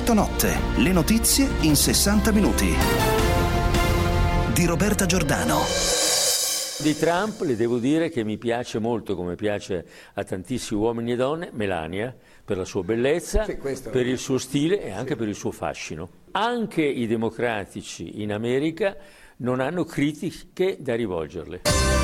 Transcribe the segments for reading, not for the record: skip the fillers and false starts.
Effetto Notte, le notizie in 60 minuti. Di Roberta Giordano. Di Trump le devo dire che mi piace molto, come piace a tantissimi uomini e donne, Melania, per la sua bellezza, per il suo stile e anche per il suo fascino. Anche i democratici in America non hanno critiche da rivolgerle.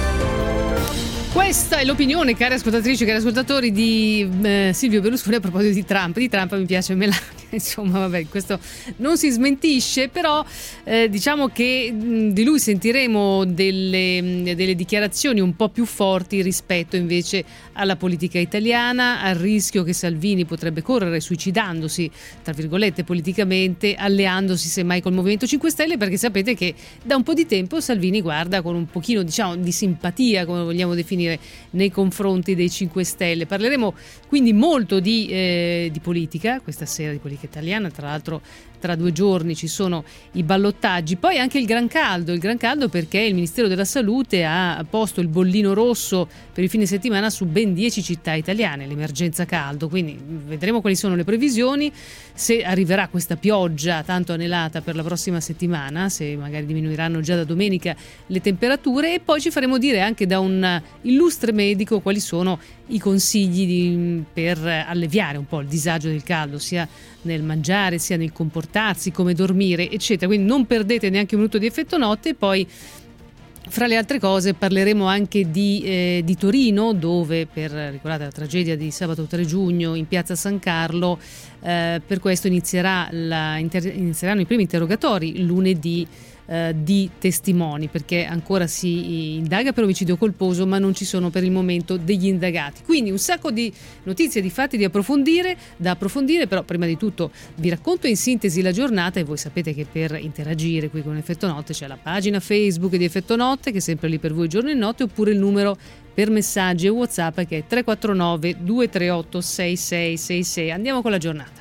Questa è l'opinione, cari ascoltatrici, cari ascoltatori, di Silvio Berlusconi a proposito di Trump. Di Trump mi piace Melania, insomma, vabbè, questo non si smentisce, però diciamo che di lui sentiremo delle dichiarazioni un po' più forti rispetto invece alla politica italiana, al rischio che Salvini potrebbe correre suicidandosi, tra virgolette, politicamente, alleandosi semmai col Movimento 5 Stelle, perché sapete che da un po' di tempo Salvini guarda con un pochino, diciamo, di simpatia, come vogliamo definire, nei confronti dei 5 Stelle. Parleremo quindi molto di politica questa sera, di politica italiana. Tra l'altro tra 2 giorni ci sono i ballottaggi, poi anche il gran caldo perché il Ministero della Salute ha posto il bollino rosso per il fine settimana su ben 10 città italiane, l'emergenza caldo, quindi vedremo quali sono le previsioni, se arriverà questa pioggia tanto anelata per la prossima settimana, se magari diminuiranno già da domenica le temperature, e poi ci faremo dire anche da un illustre medico quali sono i consigli per alleviare un po' il disagio del caldo, sia nel mangiare, sia nel comportarsi, come dormire, eccetera. Quindi non perdete neanche un minuto di Effetto Notte. E poi, fra le altre cose, parleremo anche di Torino, dove, ricordate la tragedia di sabato 3 giugno in piazza San Carlo, per questo inizieranno i primi interrogatori lunedì di testimoni, perché ancora si indaga per omicidio colposo, ma non ci sono per il momento degli indagati. Quindi un sacco di notizie, di fatti da approfondire, però prima di tutto vi racconto in sintesi la giornata, e voi sapete che per interagire qui con Effetto Notte c'è la pagina Facebook di Effetto Notte, che è sempre lì per voi giorno e notte, oppure il numero per messaggi e WhatsApp che è 349 238 6666. Andiamo con la giornata.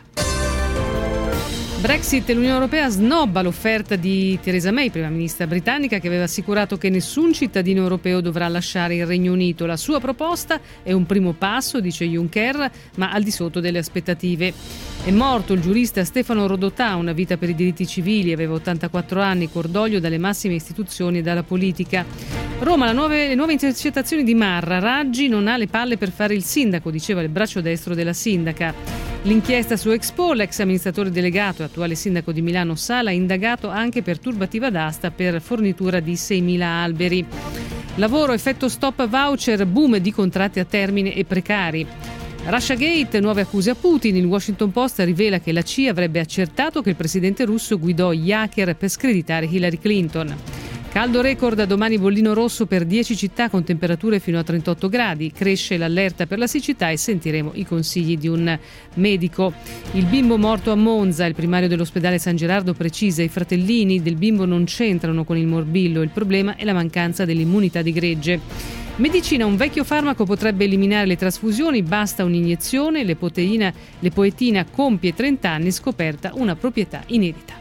Brexit. L'Unione Europea snobba l'offerta di Theresa May, prima ministra britannica, che aveva assicurato che nessun cittadino europeo dovrà lasciare il Regno Unito. La sua proposta è un primo passo, dice Juncker, ma al di sotto delle aspettative. È morto il giurista Stefano Rodotà, una vita per i diritti civili, aveva 84 anni, cordoglio dalle massime istituzioni e dalla politica. Roma, le nuove intercettazioni di Marra. Raggi non ha le palle per fare il sindaco, diceva il braccio destro della sindaca. L'inchiesta su Expo, l'ex amministratore delegato e attuale sindaco di Milano Sala, indagato anche per turbativa d'asta per fornitura di 6.000 alberi. Lavoro, effetto stop voucher, boom di contratti a termine e precari. Russiagate, nuove accuse a Putin. Il Washington Post rivela che la CIA avrebbe accertato che il presidente russo guidò gli hacker per screditare Hillary Clinton. Caldo record, domani bollino rosso per 10 città con temperature fino a 38 gradi. Cresce l'allerta per la siccità e sentiremo i consigli di un medico. Il bimbo morto a Monza, il primario dell'ospedale San Gerardo precisa: i fratellini del bimbo non c'entrano con il morbillo, il problema è la mancanza dell'immunità di gregge. Medicina, un vecchio farmaco potrebbe eliminare le trasfusioni, basta un'iniezione. L'epoetina compie 30 anni, scoperta una proprietà inedita.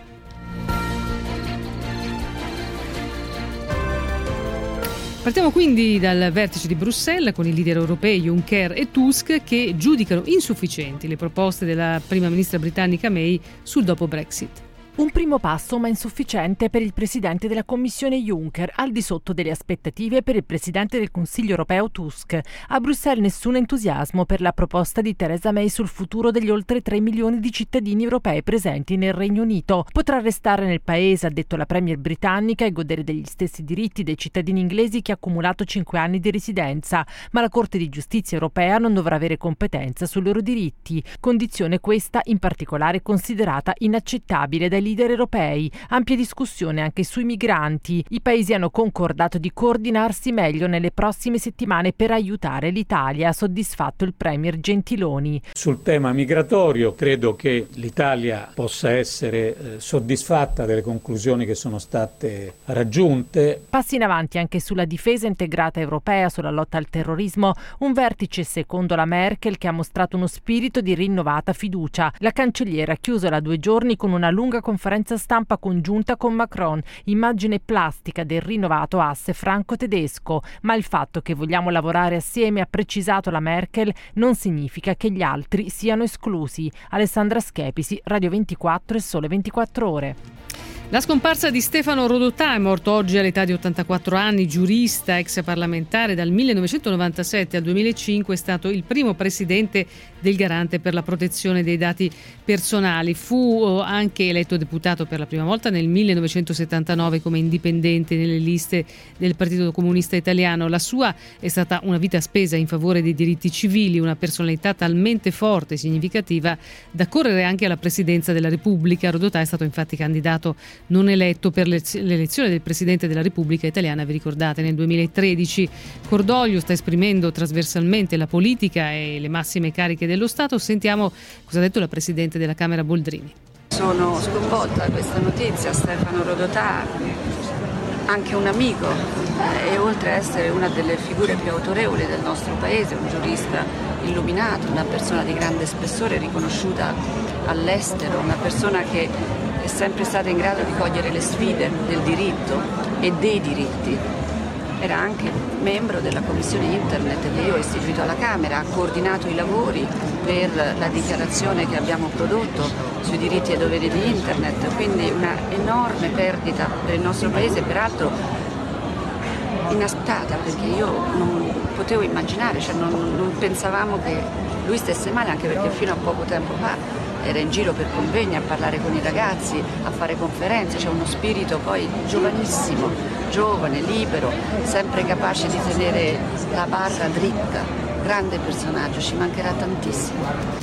Partiamo quindi dal vertice di Bruxelles con i leader europei Juncker e Tusk, che giudicano insufficienti le proposte della prima ministra britannica May sul dopo Brexit. Un primo passo, ma insufficiente per il presidente della Commissione Juncker, al di sotto delle aspettative per il presidente del Consiglio europeo Tusk. A Bruxelles nessun entusiasmo per la proposta di Theresa May sul futuro degli oltre 3 milioni di cittadini europei presenti nel Regno Unito. Potrà restare nel paese, ha detto la premier britannica, e godere degli stessi diritti dei cittadini inglesi che ha accumulato 5 anni di residenza, ma la Corte di Giustizia europea non dovrà avere competenza sui loro diritti, condizione questa in particolare considerata inaccettabile dai leader europei. Ampia discussione anche sui migranti. I paesi hanno concordato di coordinarsi meglio nelle prossime settimane per aiutare l'Italia, ha soddisfatto il premier Gentiloni. Sul tema migratorio credo che l'Italia possa essere soddisfatta delle conclusioni che sono state raggiunte. Passi in avanti anche sulla difesa integrata europea, sulla lotta al terrorismo, un vertice secondo la Merkel che ha mostrato uno spirito di rinnovata fiducia. La cancelliera ha chiuso la 2 giorni con una lunga conferenza conferenza stampa congiunta con Macron, immagine plastica del rinnovato asse franco-tedesco, ma il fatto che vogliamo lavorare assieme, ha precisato la Merkel, non significa che gli altri siano esclusi. Alessandra Schepisi, Radio 24 e Sole 24 Ore. La scomparsa di Stefano Rodotà, è morto oggi all'età di 84 anni, giurista, ex parlamentare. Dal 1997 al 2005 è stato il primo presidente del Garante per la protezione dei dati personali. Fu anche eletto deputato per la prima volta nel 1979 come indipendente nelle liste del Partito Comunista Italiano. La sua è stata una vita spesa in favore dei diritti civili, una personalità talmente forte e significativa da correre anche alla presidenza della Repubblica. Rodotà è stato infatti candidato non eletto per l'elezione del Presidente della Repubblica Italiana, vi ricordate, nel 2013. Cordoglio sta esprimendo trasversalmente la politica e le massime cariche dello Stato. Sentiamo cosa ha detto la Presidente della Camera Boldrini. Sono sconvolta da questa notizia. Stefano Rodotà, anche un amico e oltre a essere una delle figure più autorevoli del nostro paese, un giurista illuminato, una persona di grande spessore riconosciuta all'estero, una persona che è sempre stata in grado di cogliere le sfide del diritto e dei diritti. Era anche membro della commissione internet che io ho istituito alla Camera, ha coordinato i lavori per la dichiarazione che abbiamo prodotto sui diritti e doveri di internet, quindi una enorme perdita per il nostro paese, peraltro inaspettata, perché io non potevo immaginare, non pensavamo che lui stesse male, anche perché fino a poco tempo fa era in giro per convegni a parlare con i ragazzi, a fare conferenze. C'è uno spirito poi giovanissimo, giovane, libero, sempre capace di tenere la barra dritta. Grande personaggio, ci mancherà tantissimo.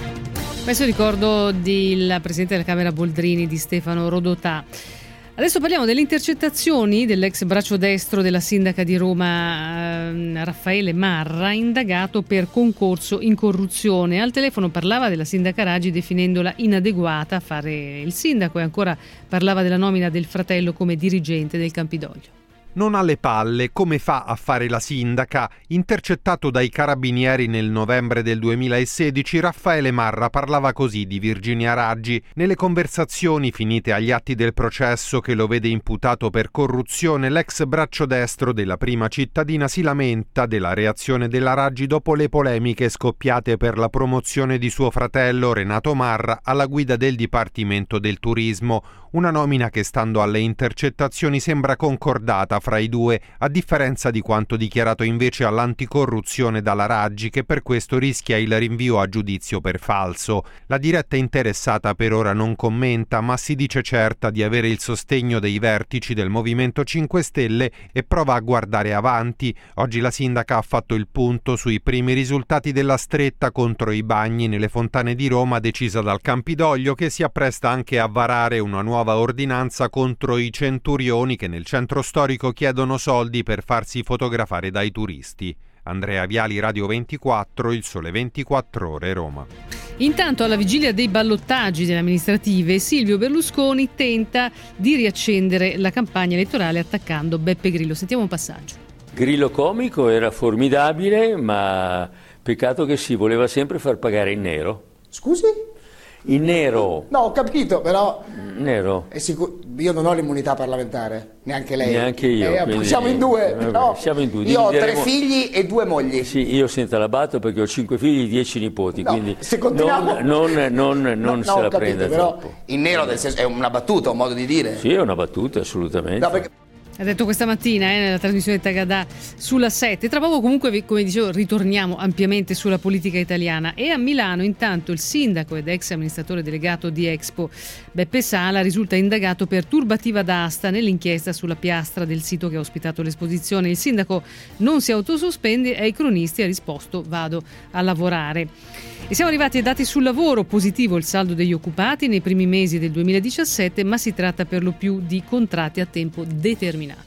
Questo ricordo della Presidente della Camera Boldrini, di Stefano Rodotà. Adesso parliamo delle intercettazioni dell'ex braccio destro della sindaca di Roma Raffaele Marra, indagato per concorso in corruzione. Al telefono parlava della sindaca Raggi definendola inadeguata a fare il sindaco e ancora parlava della nomina del fratello come dirigente del Campidoglio. Non ha le palle, come fa a fare la sindaca? Intercettato dai carabinieri nel novembre del 2016, Raffaele Marra parlava così di Virginia Raggi. Nelle conversazioni finite agli atti del processo che lo vede imputato per corruzione, l'ex braccio destro della prima cittadina si lamenta della reazione della Raggi dopo le polemiche scoppiate per la promozione di suo fratello Renato Marra alla guida del Dipartimento del Turismo. Una nomina che, stando alle intercettazioni, sembra concordata fra i due, a differenza di quanto dichiarato invece all'anticorruzione dalla Raggi, che per questo rischia il rinvio a giudizio per falso. La diretta interessata per ora non commenta, ma si dice certa di avere il sostegno dei vertici del Movimento 5 Stelle e prova a guardare avanti. Oggi la sindaca ha fatto il punto sui primi risultati della stretta contro i bagni nelle fontane di Roma, decisa dal Campidoglio, che si appresta anche a varare una nuova ordinanza contro i centurioni che nel centro storico chiedono soldi per farsi fotografare dai turisti. Andrea Viali, Radio 24, Il Sole 24 Ore, Roma. Intanto, alla vigilia dei ballottaggi delle amministrative, Silvio Berlusconi tenta di riaccendere la campagna elettorale attaccando Beppe Grillo. Sentiamo un passaggio. Grillo comico era formidabile, ma peccato che si voleva sempre far pagare in nero. Scusi? In nero. No, ho capito, però nero. è io non ho l'immunità parlamentare, neanche lei. Neanche io. Quindi, siamo in due. No? Siamo in due. Io ho 3 figli e 2 mogli. Sì, io sento la batto perché ho 5 figli e 10 nipoti, no, quindi se continuiamo... non no, se la prenda però troppo. In nero nel senso, è una battuta, un modo di dire. Sì, è una battuta, assolutamente. No, perché... Ha detto questa mattina nella trasmissione Tagadà sulla 7. Tra poco comunque, come dicevo, ritorniamo ampiamente sulla politica italiana. E a Milano intanto il sindaco ed ex amministratore delegato di Expo Beppe Sala risulta indagato per turbativa d'asta nell'inchiesta sulla piastra del sito che ha ospitato l'esposizione. Il sindaco non si autosospende e ai cronisti ha risposto: vado a lavorare. E siamo arrivati ai dati sul lavoro. Positivo il saldo degli occupati nei primi mesi del 2017, ma si tratta per lo più di contratti a tempo determinato.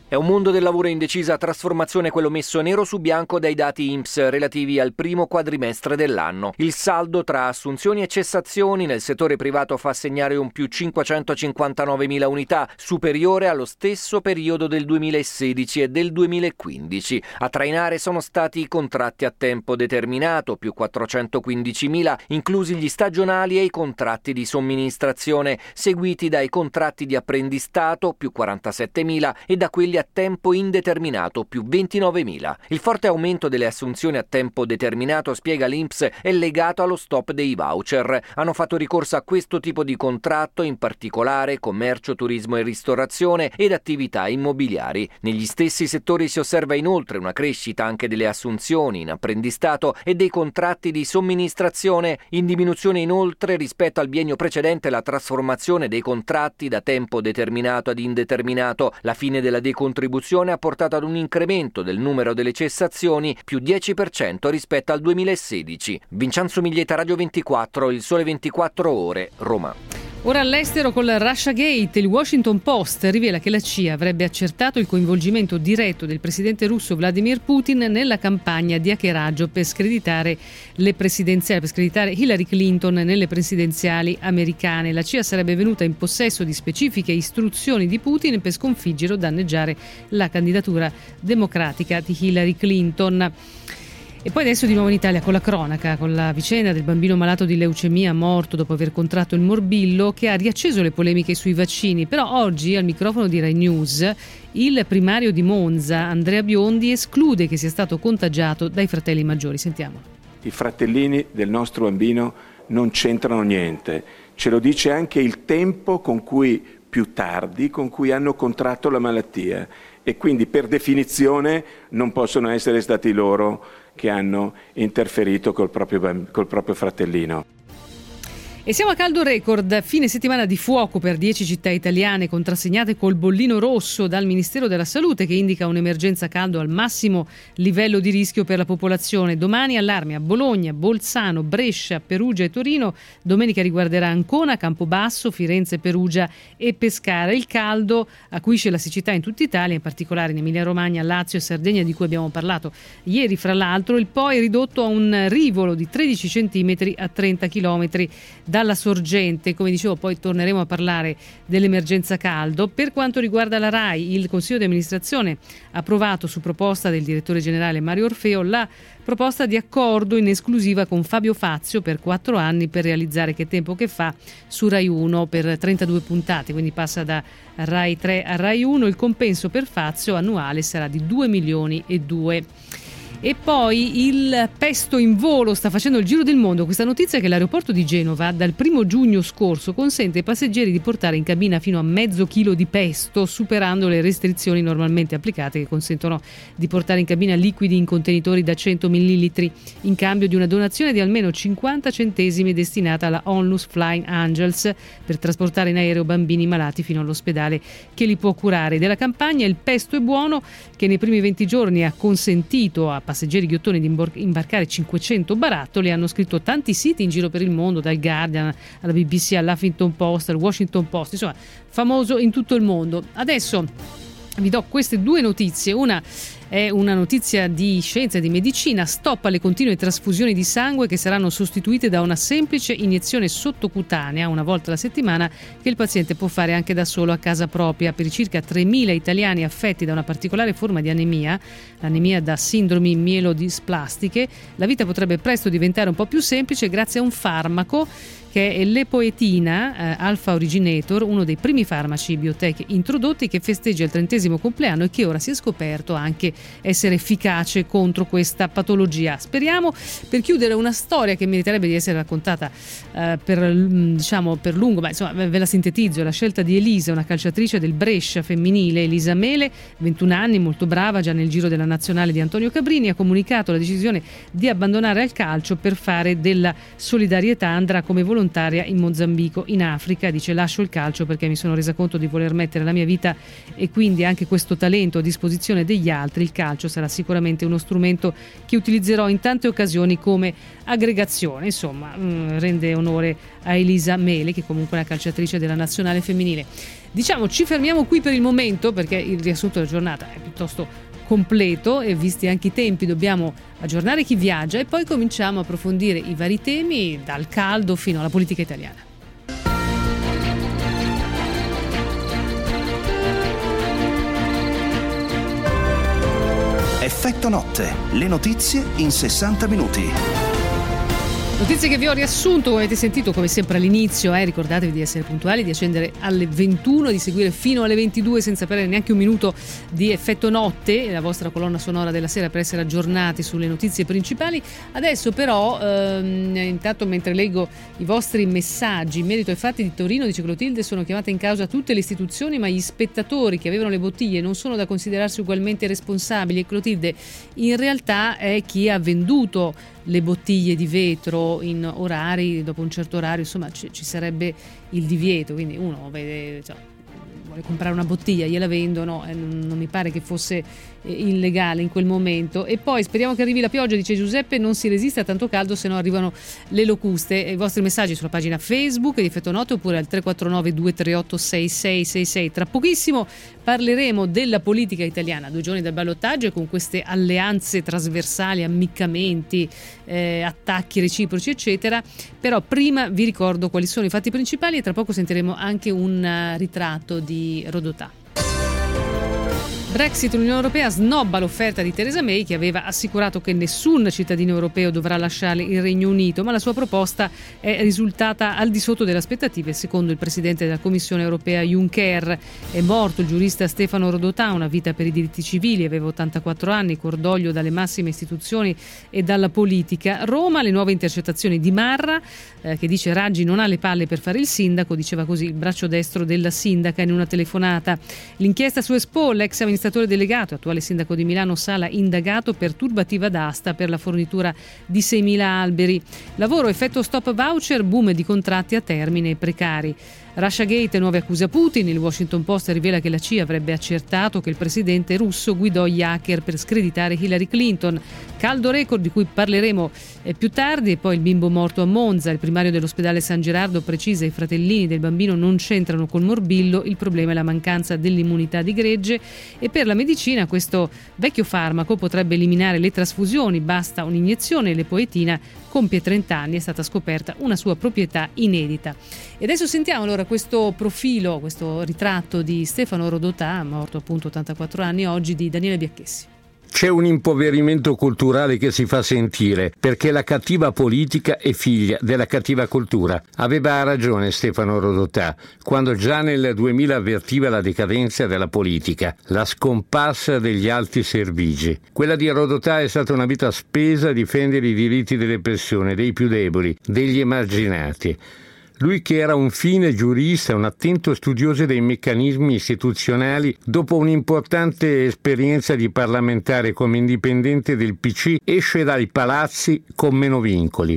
È un mondo del lavoro in decisa trasformazione quello messo nero su bianco dai dati INPS relativi al primo quadrimestre dell'anno. Il saldo tra assunzioni e cessazioni nel settore privato fa segnare un più 559.000 unità, superiore allo stesso periodo del 2016 e del 2015. A trainare sono stati i contratti a tempo determinato, più 415.000, inclusi gli stagionali e i contratti di somministrazione, seguiti dai contratti di apprendistato, più 47.000, e da quelli a tempo indeterminato, più 29.000. Il forte aumento delle assunzioni a tempo determinato, spiega l'INPS, è legato allo stop dei voucher. Hanno fatto ricorso a questo tipo di contratto in particolare commercio, turismo e ristorazione ed attività immobiliari. Negli stessi settori si osserva inoltre una crescita anche delle assunzioni in apprendistato e dei contratti di somministrazione, in diminuzione inoltre rispetto al biennio precedente la trasformazione dei contratti da tempo determinato ad indeterminato. La fine della decontribuzione ha portato ad un incremento del numero delle cessazioni, più 10% rispetto al 2016. Vincenzo Miglietta, Radio 24, Il Sole 24 Ore, Roma. Ora all'estero con la Russiagate, il Washington Post rivela che la CIA avrebbe accertato il coinvolgimento diretto del presidente russo Vladimir Putin nella campagna di hackeraggio per screditare Hillary Clinton nelle presidenziali americane. La CIA sarebbe venuta in possesso di specifiche istruzioni di Putin per sconfiggere o danneggiare la candidatura democratica di Hillary Clinton. E poi adesso di nuovo in Italia con la cronaca, con la vicenda del bambino malato di leucemia morto dopo aver contratto il morbillo, che ha riacceso le polemiche sui vaccini. Però oggi al microfono di Rai News il primario di Monza, Andrea Biondi, esclude che sia stato contagiato dai fratelli maggiori. Sentiamo. I fratellini del nostro bambino non c'entrano niente. Ce lo dice anche il tempo con cui hanno contratto la malattia, e quindi per definizione non possono essere stati loro che hanno interferito col proprio fratellino. E siamo a caldo record, fine settimana di fuoco per 10 città italiane contrassegnate col bollino rosso dal Ministero della Salute, che indica un'emergenza caldo al massimo livello di rischio per la popolazione. Domani allarmi a Bologna, Bolzano, Brescia, Perugia e Torino. Domenica riguarderà Ancona, Campobasso, Firenze, Perugia e Pescara. Il caldo acuisce la siccità in tutta Italia, in particolare in Emilia-Romagna, Lazio e Sardegna, di cui abbiamo parlato ieri. Fra l'altro il Po è ridotto a un rivolo di 13 cm a 30 km dalla sorgente. Come dicevo, poi torneremo a parlare dell'emergenza caldo. Per quanto riguarda la RAI, il Consiglio di amministrazione ha approvato, su proposta del direttore generale Mario Orfeo, la proposta di accordo in esclusiva con Fabio Fazio per 4 anni per realizzare Che tempo che fa su Rai 1 per 32 puntate, quindi passa da Rai 3 a Rai 1. Il compenso per Fazio annuale sarà di 2,2 milioni. E poi il pesto in volo sta facendo il giro del mondo. Questa notizia è che l'aeroporto di Genova dal 1 giugno scorso consente ai passeggeri di portare in cabina fino a mezzo chilo di pesto, superando le restrizioni normalmente applicate, che consentono di portare in cabina liquidi in contenitori da 100 millilitri in cambio di una donazione di almeno 50 centesimi destinata alla Onlus Flying Angels per trasportare in aereo bambini malati fino all'ospedale che li può curare. Della campagna Il pesto è buono, che nei primi 20 giorni ha consentito a passeggeri ghiottoni di imbarcare 500 barattoli, hanno scritto tanti siti in giro per il mondo, dal Guardian alla BBC, all'Huffington Post, al Washington Post, insomma famoso in tutto il mondo. Adesso vi do queste due notizie. Una è una notizia di scienza e di medicina: stop alle continue trasfusioni di sangue, che saranno sostituite da una semplice iniezione sottocutanea una volta alla settimana, che il paziente può fare anche da solo a casa propria. Per i circa 3.000 italiani affetti da una particolare forma di anemia, l'anemia da sindromi mielodisplastiche, la vita potrebbe presto diventare un po' più semplice grazie a un farmaco che è l'epoetina Alpha Originator, uno dei primi farmaci biotech introdotti, che festeggia il 30° compleanno e che ora si è scoperto anche essere efficace contro questa patologia. Speriamo, per chiudere, una storia che meriterebbe di essere raccontata per lungo, ma insomma ve la sintetizzo. La scelta di Elisa, una calciatrice del Brescia femminile. Elisa Mele, 21 anni, molto brava, già nel giro della nazionale di Antonio Cabrini, ha comunicato la decisione di abbandonare il calcio per fare della solidarietà. Andrà come volontaria in Mozambico, in Africa. Dice: lascio il calcio perché mi sono resa conto di voler mettere la mia vita e quindi anche questo talento a disposizione degli altri. del calcio sarà sicuramente uno strumento che utilizzerò in tante occasioni come aggregazione. Insomma, rende onore a Elisa Mele, che comunque è una calciatrice della nazionale femminile. Diciamo, ci fermiamo qui per il momento, perché il riassunto della giornata è piuttosto completo e visti anche i tempi dobbiamo aggiornare chi viaggia e poi cominciamo a approfondire i vari temi, dal caldo fino alla politica italiana. Effetto notte, le notizie in 60 minuti. Notizie che vi ho riassunto, come avete sentito come sempre all'inizio, ricordatevi di essere puntuali, di accendere alle 21, di seguire fino alle 22 senza perdere neanche un minuto di Effetto Notte, la vostra colonna sonora della sera per essere aggiornati sulle notizie principali. Adesso però, intanto mentre leggo i vostri messaggi, in merito ai fatti di Torino, dice Clotilde, sono chiamate in causa tutte le istituzioni, ma gli spettatori che avevano le bottiglie non sono da considerarsi ugualmente responsabili. E Clotilde, in realtà è chi ha venduto le bottiglie di vetro in orari, dopo un certo orario, insomma ci sarebbe il divieto, quindi uno vede, vuole comprare una bottiglia, gliela vendono, non mi pare che fosse illegale in quel momento. E poi speriamo che arrivi la pioggia, dice Giuseppe, non si resiste a tanto caldo, se no arrivano le locuste. E i vostri messaggi sulla pagina Facebook di Effetto Notte oppure al 349 238 6666. Tra pochissimo parleremo della politica italiana a 2 giorni dal ballottaggio e con queste alleanze trasversali, ammiccamenti, attacchi reciproci eccetera. Però prima vi ricordo quali sono i fatti principali e tra poco sentiremo anche un ritratto di Rodotà. Brexit, l'Unione Europea snobba l'offerta di Theresa May, che aveva assicurato che nessun cittadino europeo dovrà lasciare il Regno Unito, ma la sua proposta è risultata al di sotto delle aspettative. Secondo il presidente della Commissione Europea Juncker, è morto il giurista Stefano Rodotà, una vita per i diritti civili, aveva 84 anni, cordoglio dalle massime istituzioni e dalla politica. Roma, le nuove intercettazioni di Marra, che dice Raggi non ha le palle per fare il sindaco, diceva così il braccio destro della sindaca in una telefonata. L'inchiesta su Expo, l'ex amministratore delegato, attuale sindaco di Milano Sala, indagato per turbativa d'asta per la fornitura di 6.000 alberi. Lavoro, effetto stop voucher, boom di contratti a termine e precari. Russiagate, nuove accuse a Putin. Il Washington Post rivela che la CIA avrebbe accertato che il presidente russo guidò gli hacker per screditare Hillary Clinton. Caldo record di cui parleremo più tardi. E poi il bimbo morto a Monza. Il primario dell'ospedale San Gerardo precisa i fratellini del bambino non c'entrano col morbillo, il problema è la mancanza dell'immunità di gregge. E per la medicina questo vecchio farmaco potrebbe eliminare le trasfusioni, basta un'iniezione. L'epoetina compie 30 anni, è stata scoperta una sua proprietà inedita. E adesso sentiamo allora questo profilo, questo ritratto di Stefano Rodotà, morto appunto 84 anni oggi, di Daniele Biacchessi. C'è un impoverimento culturale che si fa sentire, perché la cattiva politica è figlia della cattiva cultura. Aveva ragione Stefano Rodotà, quando già nel 2000 avvertiva la decadenza della politica, la scomparsa degli alti servigi. Quella di Rodotà è stata una vita spesa a difendere i diritti delle persone, dei più deboli, degli emarginati. Lui che era un fine giurista, un attento studioso dei meccanismi istituzionali, dopo un'importante esperienza di parlamentare come indipendente del PC, esce dai palazzi con meno vincoli.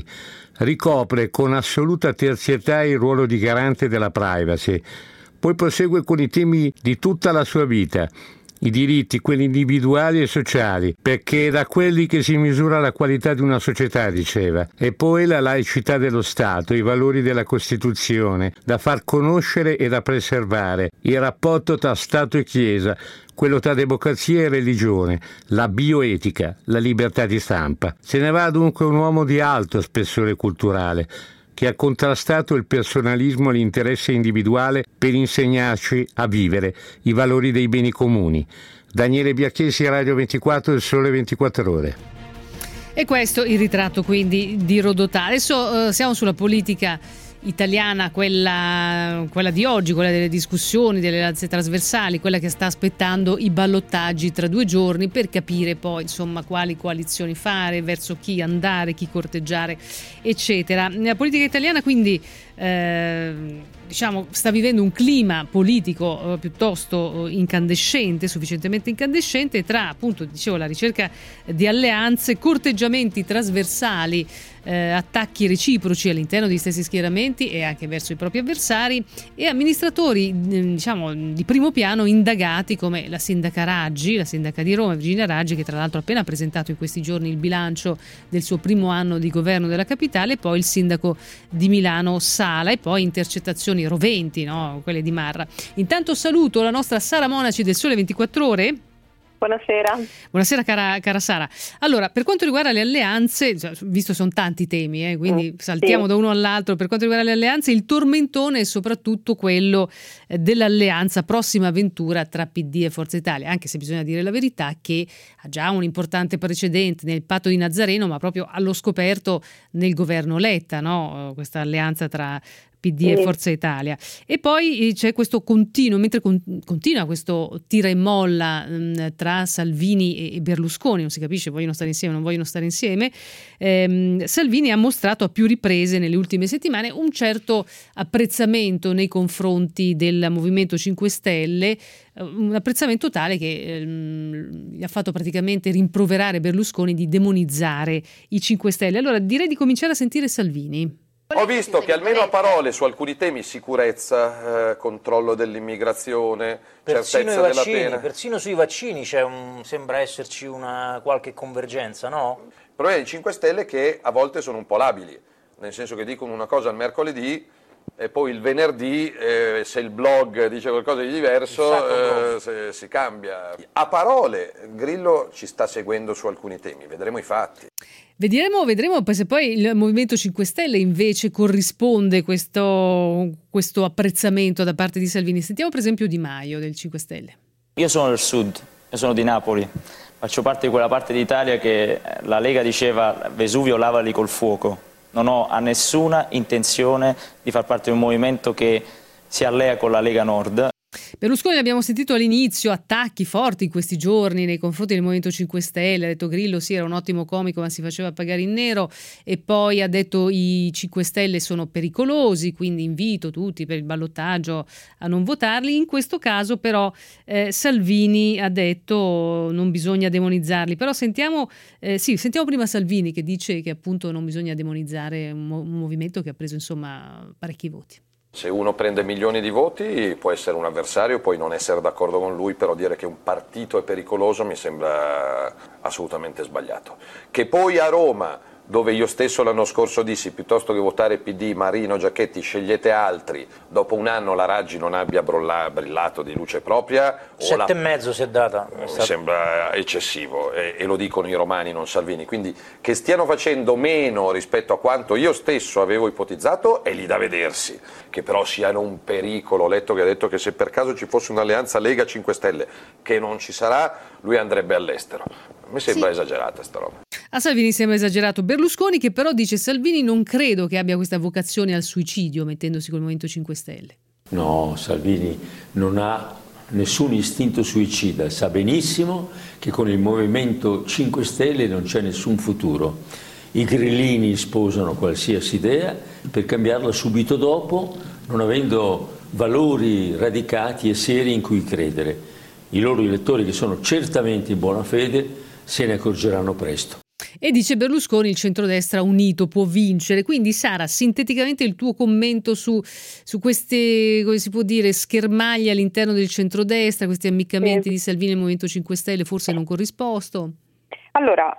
Ricopre con assoluta terzietà il ruolo di garante della privacy. Poi prosegue con i temi di tutta la sua vita. I diritti, quelli individuali e sociali, perché è da quelli che si misura la qualità di una società, diceva. E poi la laicità dello Stato, i valori della Costituzione, da far conoscere e da preservare, il rapporto tra Stato e Chiesa, quello tra democrazia e religione, la bioetica, la libertà di stampa. Se ne va dunque un uomo di alto spessore culturale, che ha contrastato il personalismo e l'interesse individuale per insegnarci a vivere i valori dei beni comuni. Daniele Biacchessi, Radio 24, Il Sole 24 Ore. E questo il ritratto quindi di Rodotà. Adesso siamo sulla politica italiana, quella di oggi, quella delle discussioni, delle alleanze trasversali, quella che sta aspettando i ballottaggi tra 2 giorni per capire poi insomma quali coalizioni fare, verso chi andare, chi corteggiare eccetera. La politica italiana quindi diciamo, sta vivendo un clima politico piuttosto incandescente, sufficientemente incandescente, tra, appunto, dicevo, la ricerca di alleanze, corteggiamenti trasversali, attacchi reciproci all'interno degli stessi schieramenti e anche verso i propri avversari, e amministratori, diciamo, di primo piano indagati, come la sindaca Raggi, la sindaca di Roma, Virginia Raggi, che tra l'altro ha appena presentato in questi giorni il bilancio del suo primo anno di governo della capitale, e poi il sindaco di Milano Sala, e poi intercettazioni roventi, no? Quelle di Marra. Intanto saluto la nostra Sara Monaci del Sole 24 Ore. Buonasera. Buonasera cara Sara. Allora, per quanto riguarda le alleanze, visto sono tanti temi, quindi saltiamo da uno all'altro. Per quanto riguarda le alleanze, il tormentone è soprattutto quello dell'alleanza prossima avventura tra PD e Forza Italia, anche se bisogna dire la verità che ha già un importante precedente nel patto di Nazareno, ma proprio allo scoperto nel governo Letta, no? Questa alleanza tra PD e Forza Italia. E poi c'è questo continuo, mentre continua questo tira e molla tra Salvini e Berlusconi, non si capisce, vogliono stare insieme, non vogliono stare insieme. Salvini ha mostrato a più riprese nelle ultime settimane un certo apprezzamento nei confronti del Movimento 5 Stelle, un apprezzamento tale che gli ha fatto praticamente rimproverare Berlusconi di demonizzare i 5 Stelle. Allora direi di cominciare a sentire Salvini. Ho visto che almeno a parole su alcuni temi, sicurezza, controllo dell'immigrazione, certezza della pena. Persino sui vaccini sembra esserci una qualche convergenza, no? Il problema dei 5 Stelle è che a volte sono un po' labili, nel senso che dicono una cosa il mercoledì e poi il venerdì, se il blog dice qualcosa di diverso, si cambia. A parole Grillo ci sta seguendo su alcuni temi, vedremo i fatti. Vedremo se poi il Movimento 5 Stelle invece corrisponde questo apprezzamento da parte di Salvini. Sentiamo per esempio Di Maio del 5 Stelle. Io sono del sud, io sono di Napoli, faccio parte di quella parte d'Italia che la Lega diceva Vesuvio lavali col fuoco. Non ho nessuna intenzione di far parte di un movimento che si allea con la Lega Nord. Berlusconi, l'abbiamo sentito all'inizio, attacchi forti in questi giorni nei confronti del Movimento 5 Stelle, ha detto Grillo sì, era un ottimo comico ma si faceva pagare in nero, e poi ha detto i 5 Stelle sono pericolosi, quindi invito tutti per il ballottaggio a non votarli. In questo caso però Salvini ha detto non bisogna demonizzarli, però sentiamo prima Salvini che dice che appunto non bisogna demonizzare un movimento che ha preso insomma parecchi voti. Se uno prende milioni di voti può essere un avversario, puoi non essere d'accordo con lui, però dire che un partito è pericoloso mi sembra assolutamente sbagliato. Che poi a Roma, dove io stesso l'anno scorso dissi piuttosto che votare PD, Marino, Giachetti, scegliete altri, dopo un anno la Raggi non abbia brillato di luce propria. 7,5 si è data. Mi sembra eccessivo e lo dicono i romani, non Salvini, quindi che stiano facendo meno rispetto a quanto io stesso avevo ipotizzato è lì da vedersi, che però siano un pericolo. Ho letto che ha detto che se per caso ci fosse un'alleanza Lega 5 Stelle, che non ci sarà, lui andrebbe all'estero. Mi sembra esagerata sta roba. A Salvini sembra esagerato Berlusconi, che però dice Salvini non credo che abbia questa vocazione al suicidio mettendosi col Movimento 5 Stelle. No, Salvini non ha nessun istinto suicida, sa benissimo che con il Movimento 5 Stelle non c'è nessun futuro. I grillini sposano qualsiasi idea per cambiarla subito dopo, non avendo valori radicati e seri in cui credere. I loro elettori, che sono certamente in buona fede, se ne accorgeranno presto. E dice Berlusconi il centrodestra unito può vincere. Quindi Sara, sinteticamente il tuo commento su queste, come si può dire, schermaglie all'interno del centrodestra, questi ammiccamenti di Salvini al Movimento 5 Stelle forse non corrisposto? Allora,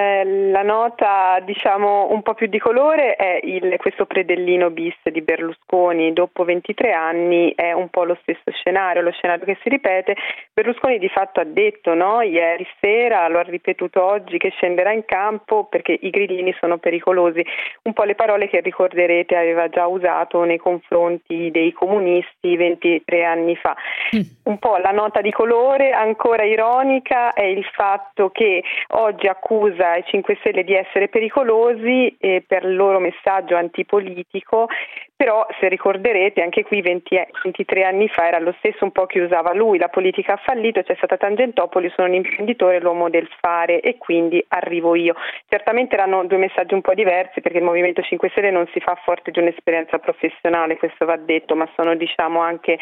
la nota diciamo un po' più di colore è questo predellino bis di Berlusconi dopo 23 anni, è un po' lo stesso scenario, lo scenario che si ripete. Berlusconi di fatto ha detto ieri sera, lo ha ripetuto oggi, che scenderà in campo perché i grillini sono pericolosi, un po' le parole che ricorderete aveva già usato nei confronti dei comunisti 23 anni fa. Un po' la nota di colore ancora ironica è il fatto che oggi accusa i 5 Stelle di essere pericolosi per il loro messaggio antipolitico, però se ricorderete anche qui 23 anni fa era lo stesso un po' che usava lui: la politica ha fallito, c'è stata Tangentopoli, sono un imprenditore, l'uomo del fare e quindi arrivo io. Certamente erano due messaggi un po' diversi, perché il Movimento 5 Stelle non si fa forte di un'esperienza professionale, questo va detto, ma sono anche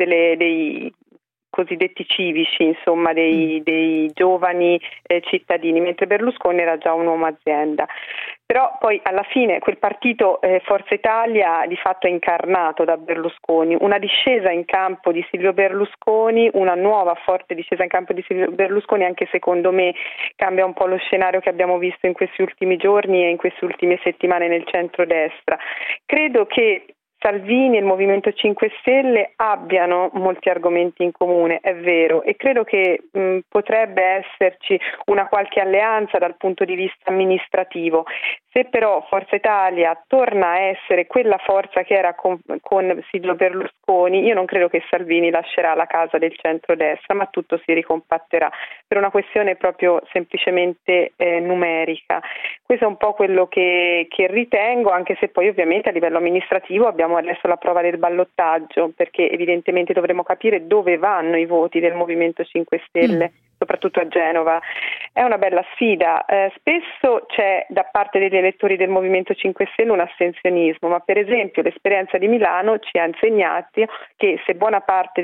dei cosiddetti civici, insomma dei giovani cittadini, mentre Berlusconi era già un uomo azienda. Però poi alla fine quel partito Forza Italia di fatto è incarnato da Berlusconi, una discesa in campo di Silvio Berlusconi, una nuova forte discesa in campo di Silvio Berlusconi, anche secondo me cambia un po' lo scenario che abbiamo visto in questi ultimi giorni e in queste ultime settimane nel centrodestra. Credo che Salvini e il Movimento 5 Stelle abbiano molti argomenti in comune, è vero, e credo che potrebbe esserci una qualche alleanza dal punto di vista amministrativo. Se però Forza Italia torna a essere quella forza che era con Silvio Berlusconi, io non credo che Salvini lascerà la casa del centrodestra, ma tutto si ricompatterà per una questione proprio semplicemente numerica. Questo è un po' quello che ritengo, anche se poi ovviamente a livello amministrativo abbiamo adesso la prova del ballottaggio, perché evidentemente dovremo capire dove vanno i voti del Movimento 5 Stelle. Soprattutto a Genova. È una bella sfida. Spesso c'è da parte degli elettori del Movimento 5 Stelle un astensionismo, ma per esempio l'esperienza di Milano ci ha insegnato che se buona parte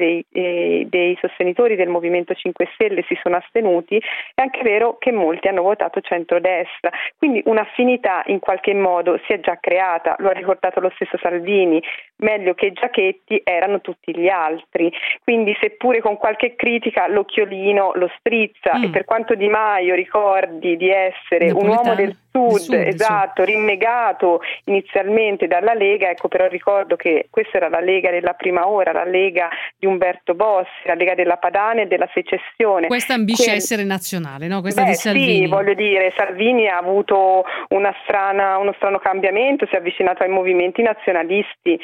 dei sostenitori del Movimento 5 Stelle si sono astenuti, è anche vero che molti hanno votato centrodestra. Quindi un'affinità in qualche modo si è già creata, lo ha ricordato lo stesso Salvini, meglio che Giachetti erano tutti gli altri. Quindi seppure con qualche critica l'occhiolino lo strizza, e per quanto Di Maio ricordi di essere un uomo del Sud, esatto, rinnegato inizialmente dalla Lega, ecco, però ricordo che questa era la Lega della prima ora, la Lega di Umberto Bossi, la Lega della Padana e della secessione. Questa ambisce a essere nazionale, no? Questa di Salvini. Sì, voglio dire, Salvini ha avuto uno strano cambiamento, si è avvicinato ai movimenti nazionalisti,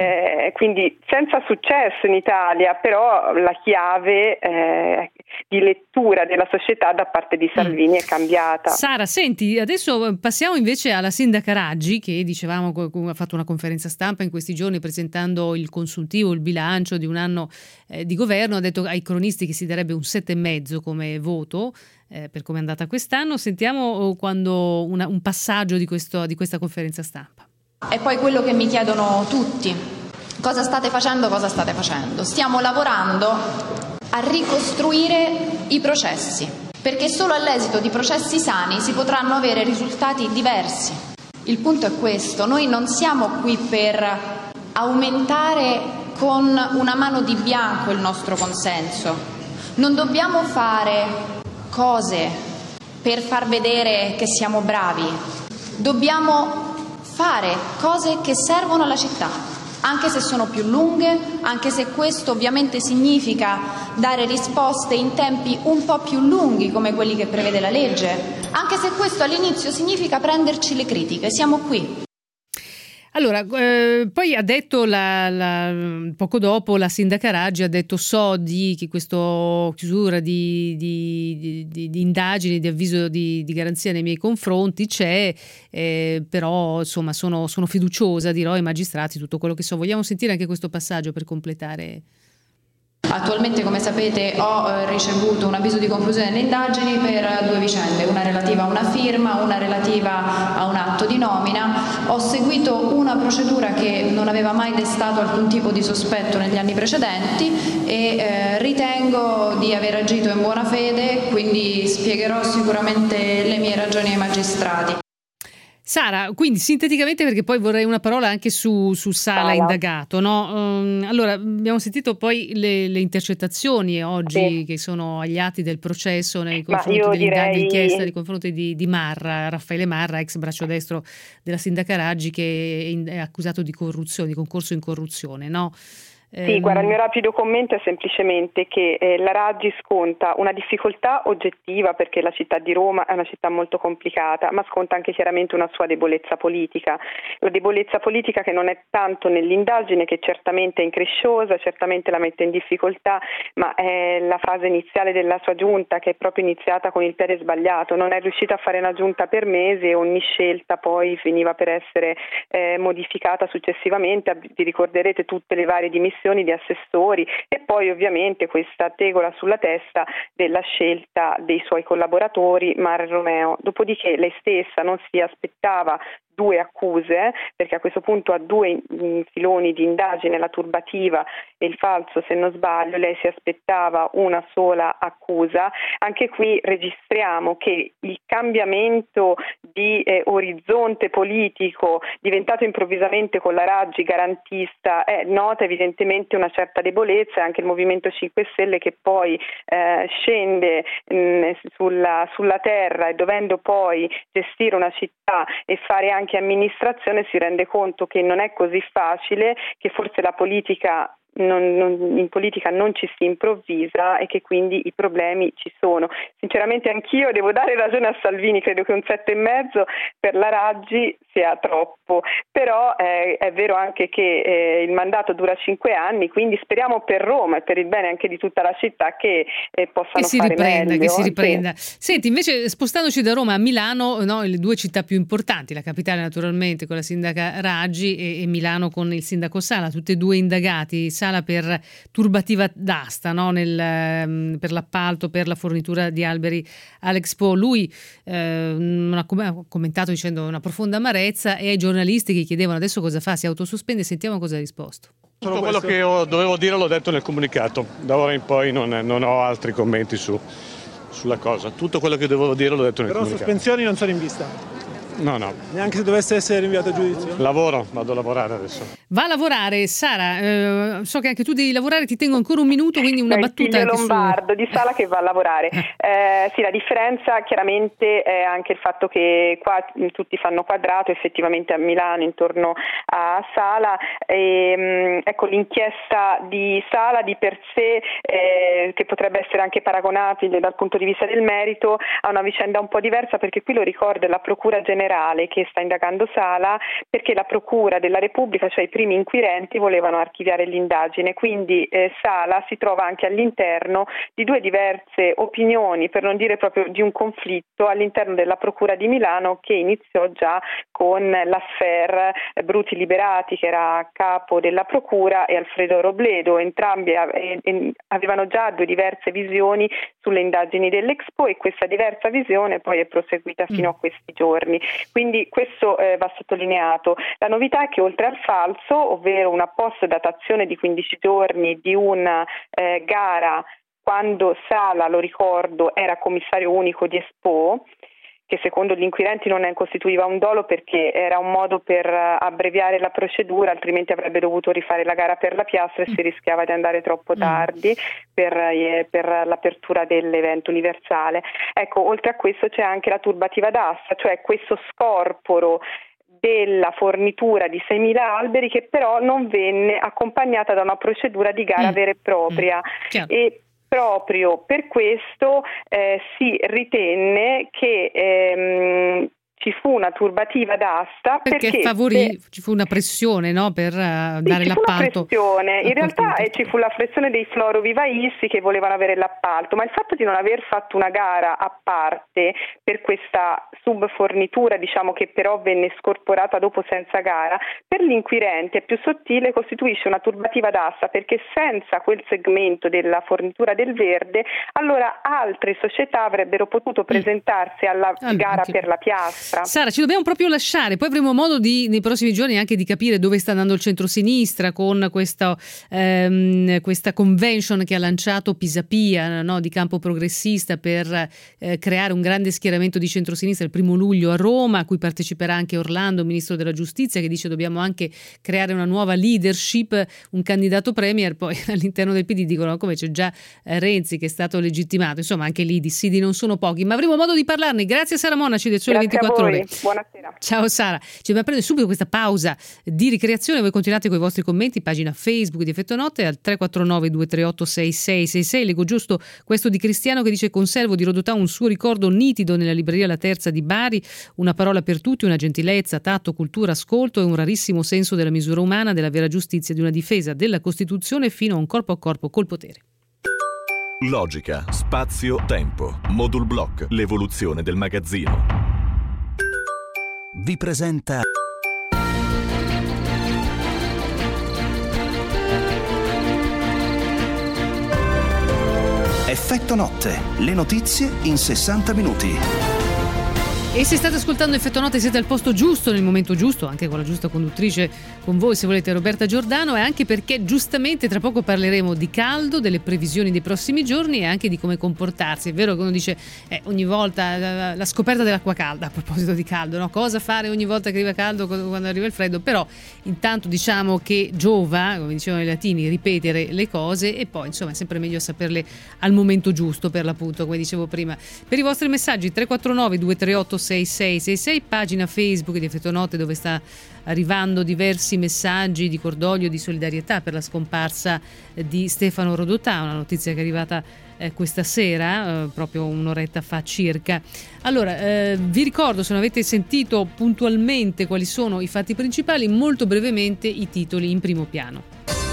quindi senza successo in Italia, però la chiave di lettura della società da parte di Salvini è cambiata. Sara, senti, adesso passiamo invece alla sindaca Raggi, che dicevamo ha fatto una conferenza stampa in questi giorni presentando il consuntivo, il bilancio di un anno di governo. Ha detto ai cronisti che si darebbe un 7,5 come voto per come è andata quest'anno. Sentiamo un passaggio di questa conferenza stampa. E poi quello che mi chiedono tutti: cosa state facendo, cosa state facendo? Stiamo lavorando a ricostruire i processi, perché solo all'esito di processi sani si potranno avere risultati diversi. Il punto è questo: noi non siamo qui per aumentare con una mano di bianco il nostro consenso, non dobbiamo fare cose per far vedere che siamo bravi, dobbiamo fare cose che servono alla città, anche se sono più lunghe, anche se questo ovviamente significa dare risposte in tempi un po' più lunghi come quelli che prevede la legge, anche se questo all'inizio significa prenderci le critiche. Siamo qui. Allora, poi ha detto poco dopo la sindaca Raggi ha detto che questa chiusura di indagini, di avviso di garanzia nei miei confronti c'è, però insomma sono fiduciosa, dirò ai magistrati tutto quello che so. Vogliamo sentire anche questo passaggio per completare? Attualmente, come sapete, ho ricevuto un avviso di conclusione delle indagini per 2 vicende, una relativa a una firma, una relativa a un atto di nomina. Ho seguito una procedura che non aveva mai destato alcun tipo di sospetto negli anni precedenti e ritengo di aver agito in buona fede, quindi spiegherò sicuramente le mie ragioni ai magistrati. Sara, quindi sinteticamente, perché poi vorrei una parola anche su Sala indagato, no? Allora, abbiamo sentito poi le intercettazioni oggi che sono agli atti del processo nei confronti dell'inchiesta nei confronti di Marra, Raffaele Marra, ex braccio destro della sindaca Raggi, che è accusato di corruzione, di concorso in corruzione, no? Sì, guarda, il mio rapido commento è semplicemente che la Raggi sconta una difficoltà oggettiva, perché la città di Roma è una città molto complicata, ma sconta anche chiaramente una sua debolezza politica. La debolezza politica che non è tanto nell'indagine, che certamente è incresciosa, certamente la mette in difficoltà, ma è la fase iniziale della sua giunta, che è proprio iniziata con il piede sbagliato. Non è riuscita a fare una giunta per mesi e ogni scelta poi finiva per essere modificata successivamente. Vi ricorderete tutte le varie dimissioni di assessori e poi ovviamente questa tegola sulla testa della scelta dei suoi collaboratori, Mara Romeo. Dopodiché lei stessa non si aspettava 2 accuse, perché a questo punto ha 2 filoni di indagine, la turbativa e il falso se non sbaglio. Lei si aspettava una sola accusa. Anche qui registriamo che il cambiamento di orizzonte politico diventato improvvisamente con la Raggi garantista nota evidentemente una certa debolezza, e anche il Movimento 5 Stelle che poi scende sulla terra e dovendo poi gestire una città e fare anche amministrazione si rende conto che non è così facile, che forse la politica in politica non ci si improvvisa e che quindi i problemi ci sono. Sinceramente anch'io devo dare ragione a Salvini, credo che un 7,5 per la Raggi sia troppo, però è vero anche che il mandato dura 5 anni, quindi speriamo per Roma e per il bene anche di tutta la città che possano fare meglio. Che si riprenda. Sì. Senti, invece spostandoci da Roma a Milano, le 2 città più importanti, la capitale naturalmente con la sindaca Raggi e Milano con il sindaco Sala, tutte e 2 indagati. Sala per turbativa d'asta, no? Per l'appalto, per la fornitura di alberi all'Expo. Lui ha commentato dicendo una profonda amarezza, e ai giornalisti che chiedevano adesso cosa fa, si autosospende. Sentiamo cosa ha risposto. Tutto quello che dovevo dire l'ho detto nel comunicato, da ora in poi non ho altri commenti sulla cosa. Tutto quello che dovevo dire l'ho detto nel comunicato. Però sospensioni non sono in vista? No. Neanche se dovesse essere rinviato a giudizio? Vado a lavorare adesso. Va a lavorare, Sara, so che anche tu devi lavorare, ti tengo ancora un minuto, quindi una battuta anche Lombardo di Sala che va a lavorare. Sì, la differenza chiaramente è anche il fatto che qua tutti fanno quadrato, effettivamente a Milano intorno a Sala, ecco, l'inchiesta di Sala di per sé che potrebbe essere anche paragonabile dal punto di vista del merito a una vicenda un po' diversa, perché qui lo ricordo è la Procura Generale che sta indagando Sala, perché la Procura della Repubblica, cioè i primi inquirenti, volevano archiviare l'indagine, quindi Sala si trova anche all'interno di 2 diverse opinioni, per non dire proprio di un conflitto all'interno della Procura di Milano, che iniziò già con l'affaire Bruti Liberati, che era capo della Procura, e Alfredo Robledo. Entrambi avevano già 2 diverse visioni sulle indagini dell'Expo, e questa diversa visione poi è proseguita fino a questi giorni. Quindi questo va sottolineato. La novità è che oltre al falso, ovvero una post datazione di 15 giorni di una gara quando Sala, lo ricordo, era commissario unico di Expo, che secondo gli inquirenti non costituiva un dolo perché era un modo per abbreviare la procedura, altrimenti avrebbe dovuto rifare la gara per la piastra e si rischiava di andare troppo tardi per l'apertura dell'evento universale. Ecco, oltre a questo c'è anche la turbativa d'asta, cioè questo scorporo della fornitura di 6.000 alberi che però non venne accompagnata da una procedura di gara vera e propria. E proprio per questo si ritenne che ci fu una turbativa d'asta perché ci fu una pressione, no, per dare l'appalto. In realtà ci fu la pressione dei florovivaisti che volevano avere l'appalto, ma il fatto di non aver fatto una gara a parte per questa subfornitura, diciamo, che però venne scorporata dopo senza gara, per l'inquirente è più sottile, costituisce una turbativa d'asta, perché senza quel segmento della fornitura del verde, allora altre società avrebbero potuto presentarsi alla gara per la piastra. Sara, ci dobbiamo proprio lasciare, poi avremo modo nei prossimi giorni anche di capire dove sta andando il centrosinistra con questa convention che ha lanciato Pisapia, no, di campo progressista, per creare un grande schieramento di centrosinistra il 1 luglio a Roma, a cui parteciperà anche Orlando, ministro della giustizia, che dice dobbiamo anche creare una nuova leadership, un candidato premier. Poi all'interno del PD dicono come c'è già Renzi che è stato legittimato, insomma anche lì dissidi non sono pochi, ma avremo modo di parlarne. Grazie Sara Monaci del Sole 24 Ore. Buonasera. Ciao Sara. Ci dobbiamo prendere subito questa pausa di ricreazione. Voi continuate con i vostri commenti, pagina Facebook di Effetto Notte al 349 238 6666. Leggo giusto questo di Cristiano che dice: conservo di Rodotà un suo ricordo nitido nella libreria La Terza di Bari, una parola per tutti, una gentilezza, tatto, cultura, ascolto e un rarissimo senso della misura umana, della vera giustizia, di una difesa della Costituzione fino a un corpo a corpo col potere. Logica, spazio, tempo. Modul Block, l'evoluzione del magazzino. Vi presenta Effetto Notte, le notizie in 60 minuti. E se state ascoltando Effetto Notte siete al posto giusto, nel momento giusto, anche con la giusta conduttrice con voi se volete, Roberta Giordano, e anche perché giustamente tra poco parleremo di caldo, delle previsioni dei prossimi giorni e anche di come comportarsi. È vero che uno dice ogni volta la scoperta dell'acqua calda, a proposito di caldo, no? Cosa fare ogni volta che arriva caldo, quando arriva il freddo, però intanto diciamo che giova, come dicevano i latini, ripetere le cose e poi insomma è sempre meglio saperle al momento giusto, per l'appunto, come dicevo prima. Per i vostri messaggi 349 238 6666, pagina Facebook di Effetto Notte dove sta arrivando diversi messaggi di cordoglio, di solidarietà per la scomparsa di Stefano Rodotà, una notizia che è arrivata questa sera, proprio un'oretta fa circa. Allora, vi ricordo, se non avete sentito puntualmente quali sono i fatti principali, molto brevemente i titoli in primo piano.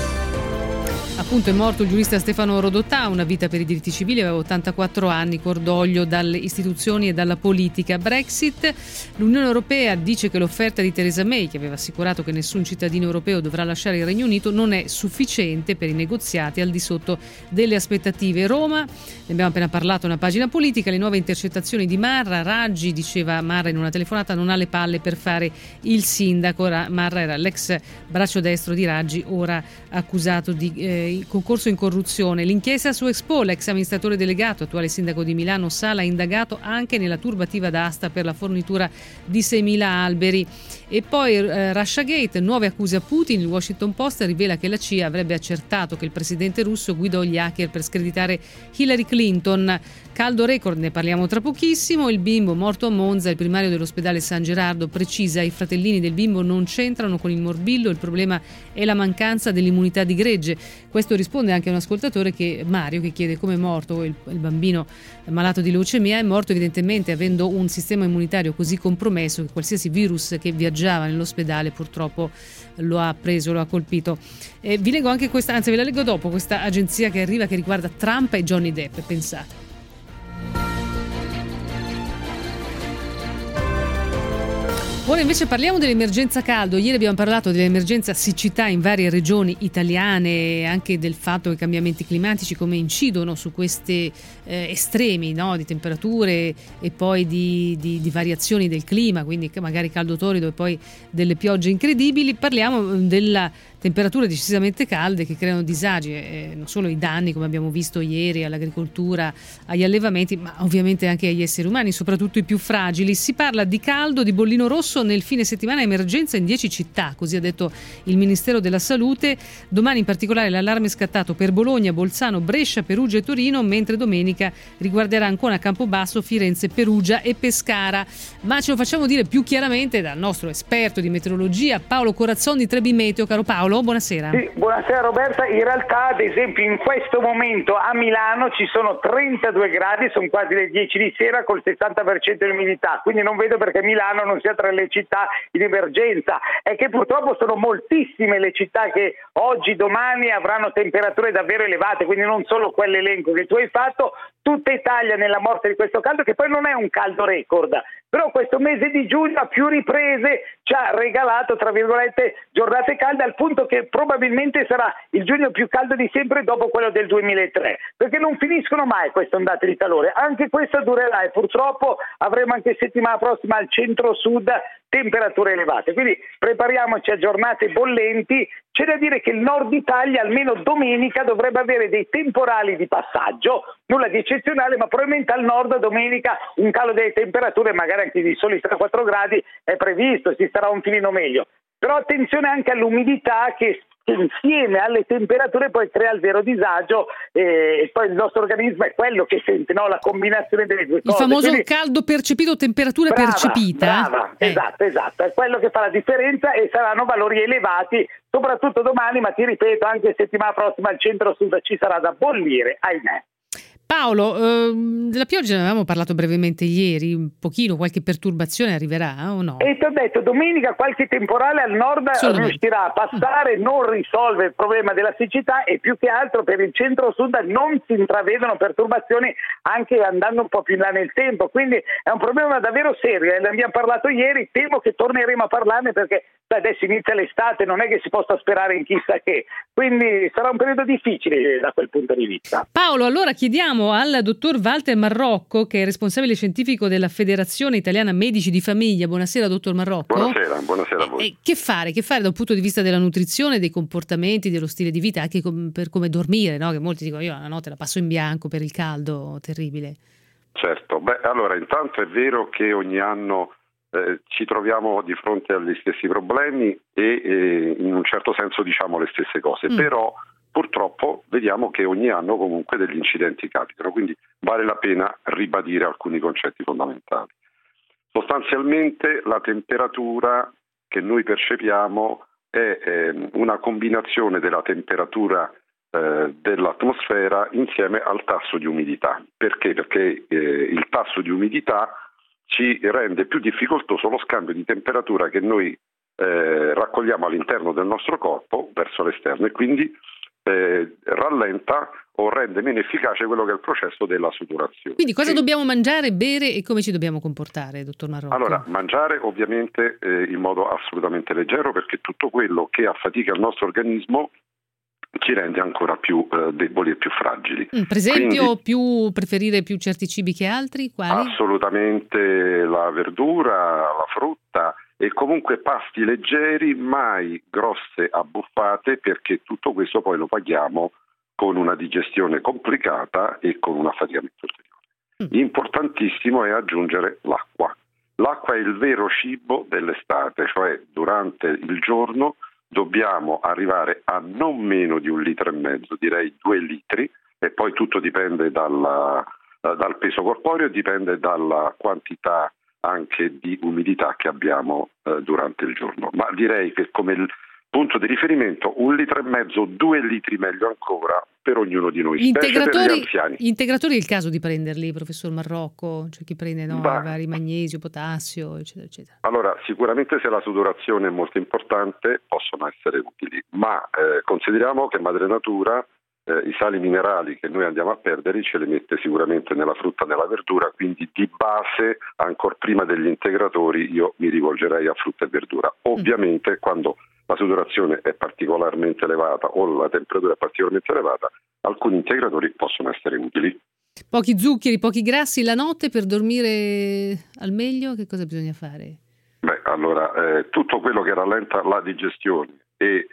Appunto è morto il giurista Stefano Rodotà, una vita per i diritti civili, aveva 84 anni, cordoglio dalle istituzioni e dalla politica. Brexit, l'Unione Europea dice che l'offerta di Theresa May, che aveva assicurato che nessun cittadino europeo dovrà lasciare il Regno Unito, non è sufficiente per i negoziati, al di sotto delle aspettative. Roma, ne abbiamo appena parlato, una pagina politica, le nuove intercettazioni di Marra, Raggi, diceva Marra in una telefonata, non ha le palle per fare il sindaco. Marra era l'ex braccio destro di Raggi, ora accusato di concorso in corruzione. L'inchiesta su Expo, l'ex amministratore delegato, attuale sindaco di Milano Sala, indagato anche nella turbativa d'asta per la fornitura di 6.000 alberi. E poi Russiagate, nuove accuse a Putin. Il Washington Post rivela che la CIA avrebbe accertato che il presidente russo guidò gli hacker per screditare Hillary Clinton. Caldo record, ne parliamo tra pochissimo. Il bimbo morto a Monza, il primario dell'ospedale San Gerardo precisa: i fratellini del bimbo non c'entrano con il morbillo, il problema è la mancanza dell'immunità di gregge. Questo risponde anche a un ascoltatore, Mario, che chiede come è morto il bambino malato di leucemia. È morto evidentemente avendo un sistema immunitario così compromesso che qualsiasi virus che viaggiava nell'ospedale purtroppo lo ha preso, lo ha colpito. Vi leggo anche questa, anzi ve la leggo dopo, questa agenzia che arriva che riguarda Trump e Johnny Depp, pensate. Ora invece parliamo dell'emergenza caldo. Ieri abbiamo parlato dell'emergenza siccità in varie regioni italiane e anche del fatto che i cambiamenti climatici come incidono su questi estremi, no? Di temperature e poi di variazioni del clima, quindi magari caldo torrido e poi delle piogge incredibili. Parliamo della temperature decisamente calde che creano disagi, non solo i danni come abbiamo visto ieri all'agricoltura, agli allevamenti, ma ovviamente anche agli esseri umani, soprattutto i più fragili. Si parla di caldo, di bollino rosso nel fine settimana, emergenza in 10 città, così ha detto il Ministero della Salute. Domani in particolare l'allarme è scattato per Bologna, Bolzano, Brescia, Perugia e Torino, mentre domenica riguarderà Ancona, Campobasso, Firenze, Perugia e Pescara. Ma ce lo facciamo dire più chiaramente dal nostro esperto di meteorologia, Paolo Corazzon di Trebi Meteo. Caro Paolo, buonasera. Sì, buonasera Roberta. In realtà, ad esempio, in questo momento a Milano ci sono 32 gradi, sono quasi le 10 di sera col 60% di umidità, quindi non vedo perché Milano non sia tra le città in emergenza. È che purtroppo sono moltissime le città che oggi, domani avranno temperature davvero elevate, quindi non solo quell'elenco che tu hai fatto, tutta Italia nella morte di questo caldo, che poi non è un caldo record, però questo mese di giugno a più riprese ci ha regalato, tra virgolette, giornate calde, al punto che probabilmente sarà il giugno più caldo di sempre dopo quello del 2003, perché non finiscono mai queste ondate di calore. Anche questa durerà e purtroppo avremo anche settimana prossima al centro-sud temperature elevate, quindi prepariamoci a giornate bollenti. C'è da dire che il nord Italia almeno domenica dovrebbe avere dei temporali di passaggio, nulla di eccezionale, ma probabilmente al nord domenica un calo delle temperature, magari anche di soli 3-4 gradi è previsto, si starà un filino meglio. però attenzione anche all'umidità che insieme alle temperature poi crea il vero disagio, e poi il nostro organismo è quello che sente, no? La combinazione delle due cose. Il famoso quindi, caldo percepito, temperatura percepita. Brava, esatto, è quello che fa la differenza, e saranno valori elevati soprattutto domani, ma ti ripeto, anche settimana prossima al centro-sud ci sarà da bollire, ahimè. Paolo, della pioggia ne avevamo parlato brevemente ieri, un pochino, qualche perturbazione arriverà o no? E ti ho detto, domenica qualche temporale al nord riuscirà a passare, non risolve il problema della siccità, e più che altro per il centro-sud non si intravedono perturbazioni anche andando un po' più in là nel tempo, quindi è un problema davvero serio, ne abbiamo parlato ieri, temo che torneremo a parlarne perché adesso inizia l'estate, non è che si possa sperare in chissà che, quindi sarà un periodo difficile da quel punto di vista. Paolo, allora chiediamo al dottor Walter Marrocco, che è responsabile scientifico della Federazione Italiana Medici di Famiglia. Buonasera dottor Marrocco. Buonasera a voi. Che fare dal punto di vista della nutrizione, dei comportamenti, dello stile di vita, anche per come dormire, no? Che molti dicono io la notte la passo in bianco per il caldo terribile. Certo, allora intanto è vero che ogni anno ci troviamo di fronte agli stessi problemi e in un certo senso diciamo le stesse cose, però purtroppo vediamo che ogni anno comunque degli incidenti capitano, quindi vale la pena ribadire alcuni concetti fondamentali. Sostanzialmente la temperatura che noi percepiamo è una combinazione della temperatura dell'atmosfera insieme al tasso di umidità. Perché? Perché il tasso di umidità ci rende più difficoltoso lo scambio di temperatura che noi raccogliamo all'interno del nostro corpo verso l'esterno, e quindi rallenta o rende meno efficace quello che è il processo della sudorazione. Quindi cosa dobbiamo mangiare, bere e come ci dobbiamo comportare, dottor Marrocco? Allora, mangiare ovviamente in modo assolutamente leggero, perché tutto quello che affatica il nostro organismo ci rende ancora più deboli e più fragili. Per esempio, preferire più certi cibi che altri? Quali? Assolutamente la verdura, la frutta e comunque pasti leggeri, mai grosse abbuffate, perché tutto questo poi lo paghiamo con una digestione complicata e con un affaticamento ulteriore. Importantissimo è aggiungere l'acqua. L'acqua è il vero cibo dell'estate, cioè durante il giorno dobbiamo arrivare a non meno di 1,5 litri, direi 2 litri, e poi tutto dipende dal peso corporeo e dipende dalla quantità anche di umidità che abbiamo durante il giorno. Ma direi che come il punto di riferimento 1,5 litri, 2 litri meglio ancora per ognuno di noi, specie per gli anziani. Gli integratori è il caso di prenderli, professor Marrocco? Cioè chi prende vari magnesio, potassio, eccetera, eccetera. Allora, sicuramente se la sudorazione è molto importante possono essere utili, ma consideriamo che madre natura i sali minerali che noi andiamo a perdere ce li mette sicuramente nella frutta e nella verdura, quindi di base, ancor prima degli integratori, io mi rivolgerei a frutta e verdura. Ovviamente quando la sudorazione è particolarmente elevata o la temperatura è particolarmente elevata, alcuni integratori possono essere utili. Pochi zuccheri, pochi grassi la notte per dormire al meglio, che cosa bisogna fare? Allora, tutto quello che rallenta la digestione e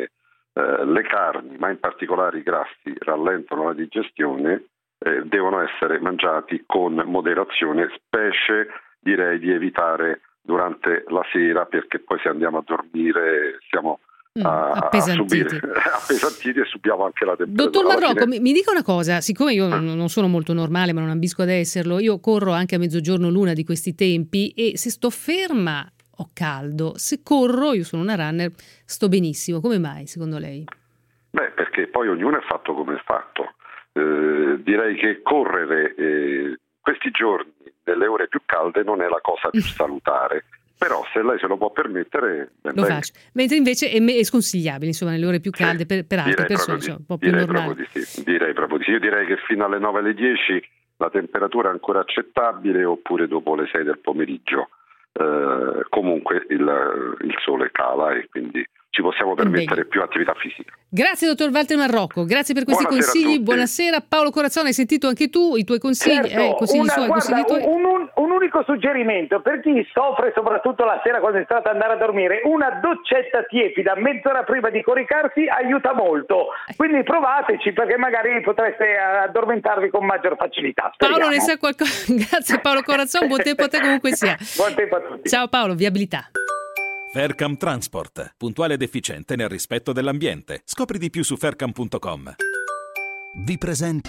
le carni, ma in particolare i grassi, rallentano la digestione, devono essere mangiati con moderazione, specie direi di evitare durante la sera, perché poi se andiamo a dormire siamo appesantiti e subiamo anche la temperatura. Dottor Marrocco, mi dica una cosa, siccome io non sono molto normale, ma non ambisco ad esserlo, io corro anche a mezzogiorno l'una di questi tempi, e se sto ferma ho caldo, se corro, io sono una runner, sto benissimo. Come mai secondo lei? Perché poi ognuno è fatto come è fatto. Direi che correre questi giorni nelle ore più calde non è la cosa più salutare, però se lei se lo può permettere lo faccio, mentre invece è sconsigliabile, insomma, nelle ore più calde per altre persone, un po' più normali. Direi proprio di sì. Io direi che fino alle 9 alle 10 la temperatura è ancora accettabile, oppure dopo le 6 del pomeriggio comunque il sole cala e quindi ci possiamo permettere più attività fisica. Grazie dottor Walter Marrocco, grazie per questi consigli. Buonasera. Paolo Corazzone, hai sentito anche tu i tuoi consigli? Consigli tuoi. Un unico suggerimento per chi soffre soprattutto la sera quando è stato ad andare a dormire: una doccetta tiepida mezz'ora prima di coricarsi aiuta molto, quindi provateci, perché magari potreste addormentarvi con maggior facilità. Speriamo. Paolo ne sa qualcosa. Grazie Paolo Corazzone, buon tempo a te comunque sia. Buon tempo a tutti. Ciao Paolo, viabilità. Faircam Transport, puntuale ed efficiente nel rispetto dell'ambiente. Scopri di più su faircam.com. Vi presento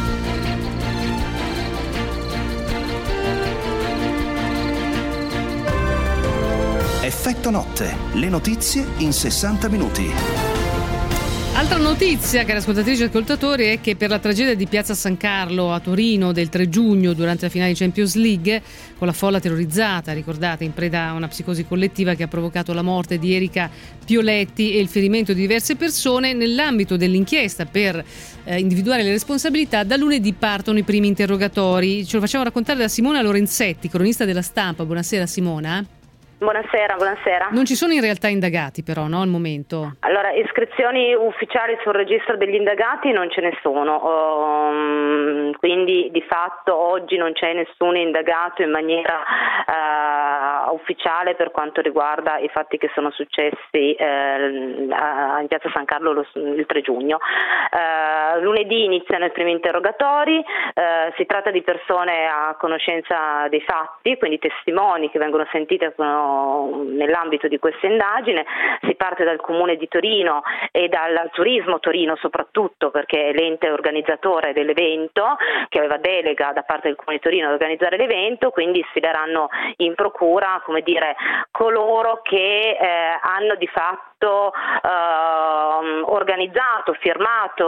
Effetto Notte, le notizie in 60 minuti. Altra notizia, cari ascoltatrici e ascoltatori, è che per la tragedia di Piazza San Carlo a Torino del 3 giugno durante la finale di Champions League, con la folla terrorizzata, ricordate, in preda a una psicosi collettiva che ha provocato la morte di Erika Pioletti e il ferimento di diverse persone, nell'ambito dell'inchiesta per individuare le responsabilità, da lunedì partono i primi interrogatori. Ce lo facciamo raccontare da Simona Lorenzetti, cronista della Stampa. Buonasera Simona. Buonasera. Non ci sono in realtà indagati però, no, al momento? Allora, iscrizioni ufficiali sul registro degli indagati non ce ne sono, quindi di fatto oggi non c'è nessun indagato in maniera ufficiale per quanto riguarda i fatti che sono successi in Piazza San Carlo il 3 giugno. Lunedì iniziano i primi interrogatori, si tratta di persone a conoscenza dei fatti, quindi testimoni che vengono sentite nell'ambito di questa indagine. Si parte dal Comune di Torino e dal Turismo Torino soprattutto, perché è l'ente organizzatore dell'evento, che aveva delega da parte del Comune di Torino ad organizzare l'evento, quindi sfideranno in procura, come dire, coloro che hanno di fatto organizzato, firmato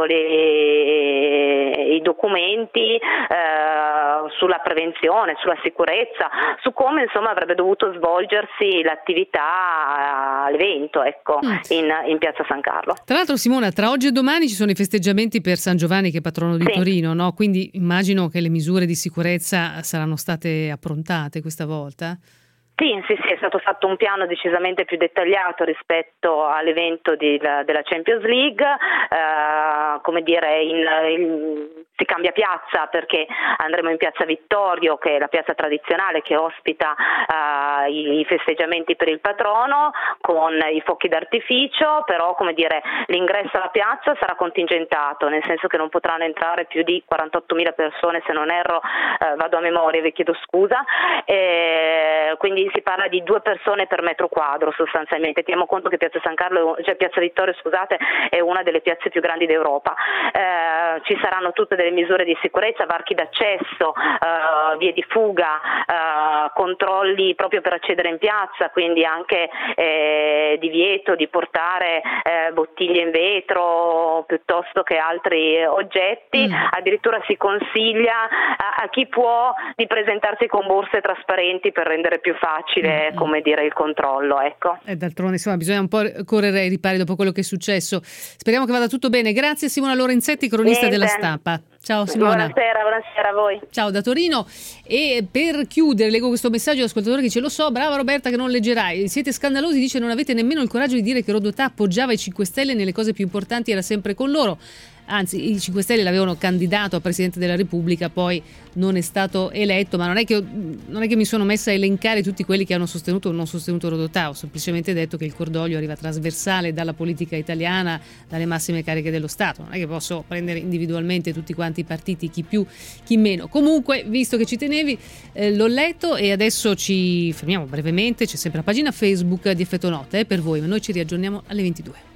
i documenti sulla prevenzione, sulla sicurezza, su come insomma avrebbe dovuto svolgersi l'attività all'evento, ecco, in Piazza San Carlo. Tra l'altro Simona, tra oggi e domani ci sono i festeggiamenti per San Giovanni, che è patrono di Torino, no? Quindi immagino che le misure di sicurezza saranno state approntate questa volta. Sì, è stato fatto un piano decisamente più dettagliato rispetto all'evento della Champions League, come dire, si cambia piazza perché andremo in Piazza Vittorio, che è la piazza tradizionale che ospita i festeggiamenti per il patrono, con i fuochi d'artificio, però come dire, l'ingresso alla piazza sarà contingentato, nel senso che non potranno entrare più di 48.000 persone, se non erro, vado a memoria, vi chiedo scusa, quindi si parla di 2 persone per metro quadro sostanzialmente. Teniamo conto che Piazza Vittorio, scusate, è una delle piazze più grandi d'Europa. Ci saranno tutte delle misure di sicurezza, varchi d'accesso, vie di fuga, controlli proprio per accedere in piazza, quindi anche divieto di portare bottiglie in vetro piuttosto che altri oggetti. Addirittura si consiglia a chi può di presentarsi con borse trasparenti per rendere più facile come dire, il controllo, ecco. E d'altronde insomma bisogna un po' correre ai ripari dopo quello che è successo. Speriamo che vada tutto bene. Grazie Simona Lorenzetti, cronista della Stampa. Ciao Simona. Buonasera a voi. Ciao da Torino. E per chiudere leggo questo messaggio dell'ascoltatore che dice: lo so, brava Roberta che non leggerai, siete scandalosi, dice, non avete nemmeno il coraggio di dire che Rodotà appoggiava i 5 Stelle nelle cose più importanti, era sempre con loro. Anzi, i 5 Stelle l'avevano candidato a Presidente della Repubblica, poi non è stato eletto, ma non è che mi sono messa a elencare tutti quelli che hanno sostenuto o non sostenuto Rodotà, ho semplicemente detto che il cordoglio arriva trasversale dalla politica italiana, dalle massime cariche dello Stato, non è che posso prendere individualmente tutti quanti i partiti, chi più, chi meno. Comunque, visto che ci tenevi, l'ho letto e adesso ci fermiamo brevemente, c'è sempre la pagina Facebook di Effetto Notte per voi, ma noi ci riaggiorniamo alle 22.